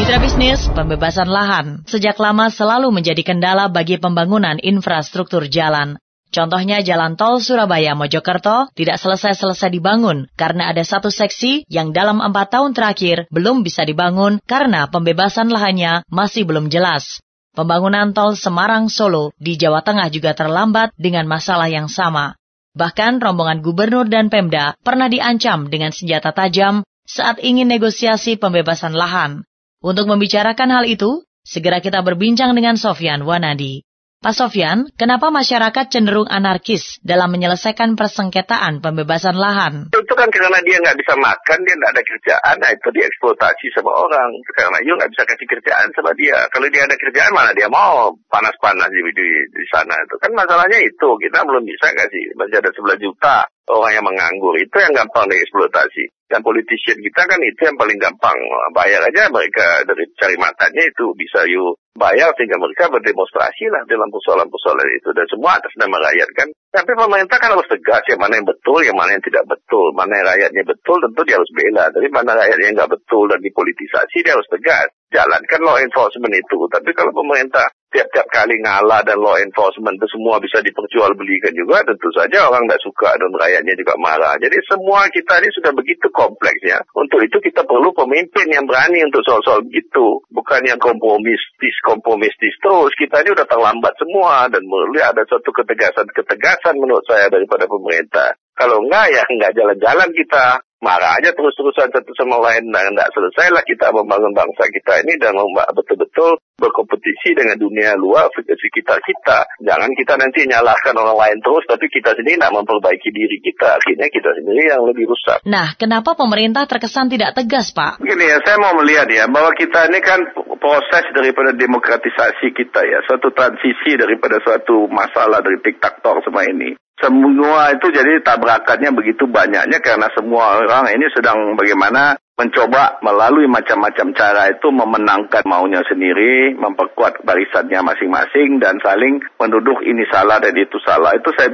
Mitra bisnis, pembebasan lahan sejak lama selalu menjadi kendala bagi pembangunan infrastruktur jalan. Contohnya jalan tol Surabaya-Mojokerto tidak selesai-selesai dibangun karena ada satu seksi yang dalam 4 tahun terakhir belum bisa dibangun karena pembebasan lahannya masih belum jelas. Pembangunan tol Semarang-Solo di Jawa Tengah juga terlambat dengan masalah yang sama. Bahkan rombongan gubernur dan Pemda pernah diancam dengan senjata tajam saat ingin negosiasi pembebasan lahan. Untuk membicarakan hal itu, segera kita berbincang dengan Sofyan Wanadi. Pak Sofyan, kenapa masyarakat cenderung anarkis dalam menyelesaikan persengketaan pembebasan lahan? Itu kan karena dia nggak bisa makan, dia nggak ada kerjaan, nah itu dieksploitasi sama orang. Karena you nggak bisa kasih kerjaan sama dia. Kalau dia ada kerjaan, mana dia mau panas-panas di sana. Itu kan masalahnya itu, kita belum bisa kasih. Masih ada 11 juta orang yang menganggur, itu yang gampang dieksploitasi. Dan politician kita kan itu yang paling gampang, bayar aja mereka dari cari matanya itu bisa you bayar sehingga mereka berdemonstrasi lah dalam persoalan-persoalan itu. Dan semua atas nama rakyat kan. Tapi pemerintah kan harus tegas yang mana yang betul, yang mana yang tidak betul. Mana yang rakyatnya betul tentu dia harus bela. Tapi mana rakyat yang nggak betul dan dipolitisasi dia harus tegas. Jalankan law enforcement itu. Tapi kalau pemerintah tiap-tiap kali ngalah dan law enforcement itu semua bisa diperjualbelikan juga, tentu saja orang tidak suka dan rakyatnya juga marah. Jadi semua kita ini sudah begitu kompleksnya. Untuk itu kita perlu pemimpin yang berani untuk soal-soal begitu. Bukan yang kompromistis terus. Kita ini udah terlambat semua dan perlu ada suatu ketegasan menurut saya daripada pemerintah. Kalau enggak ya enggak jalan-jalan kita. Marah aja terus-terusan satu sama lain dan tidak selesailah kita membangun bangsa kita ini dan betul-betul berkompetisi dengan dunia luar sekitar kita. Jangan kita nanti nyalahkan orang lain terus, tapi kita sendiri tidak memperbaiki diri kita. Akhirnya kita sendiri yang lebih rusak. Nah, kenapa pemerintah terkesan tidak tegas, Pak? Begini ya, saya mau melihat ya, bahwa kita ini kan proses daripada demokratisasi kita ya, suatu transisi daripada suatu masalah dari diktator semua ini. Semua itu jadi tabrakannya begitu banyaknya karena semua orang ini sedang bagaimana mencoba melalui macam-macam cara itu memenangkan maunya sendiri, memperkuat barisannya masing-masing dan saling menuduh ini salah dan itu salah. Itu saya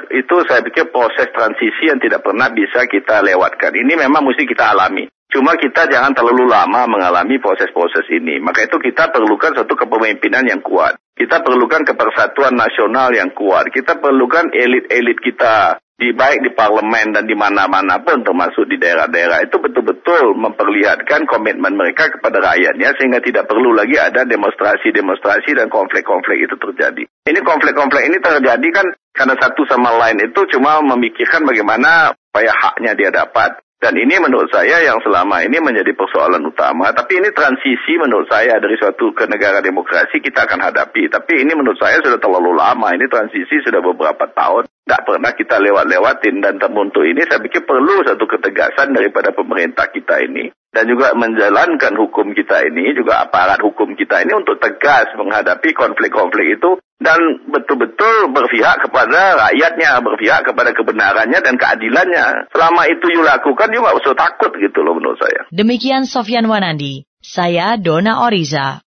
pikir proses transisi yang tidak pernah bisa kita lewatkan. Ini memang mesti kita alami. Cuma kita jangan terlalu lama mengalami proses-proses ini. Maka itu kita perlukan suatu kepemimpinan yang kuat. Kita perlukan kepersatuan nasional yang kuat. Kita perlukan elit-elit kita, baik di parlemen dan di mana-mana pun, termasuk di daerah-daerah. Itu betul-betul memperlihatkan komitmen mereka kepada rakyatnya, sehingga tidak perlu lagi ada demonstrasi-demonstrasi dan konflik-konflik itu terjadi. Ini konflik-konflik ini terjadi kan karena satu sama lain itu cuma memikirkan bagaimana supaya haknya dia dapat. Dan ini menurut saya yang selama ini menjadi persoalan utama. Tapi ini transisi menurut saya dari suatu ke negara demokrasi kita akan hadapi. Tapi ini menurut saya sudah terlalu lama. Ini transisi sudah beberapa tahun. Tidak pernah kita lewat-lewatin. Dan untuk ini saya pikir perlu satu ketegasan daripada pemerintah kita ini. Dan juga menjalankan hukum kita ini, juga aparat hukum kita ini untuk tegas menghadapi konflik-konflik itu. Dan betul-betul berpihak kepada rakyatnya, berpihak kepada kebenarannya dan keadilannya. Selama itu you lakukan, you nggak usah takut gitu loh menurut saya. Demikian Sofyan Wanadi, saya Dona Oriza.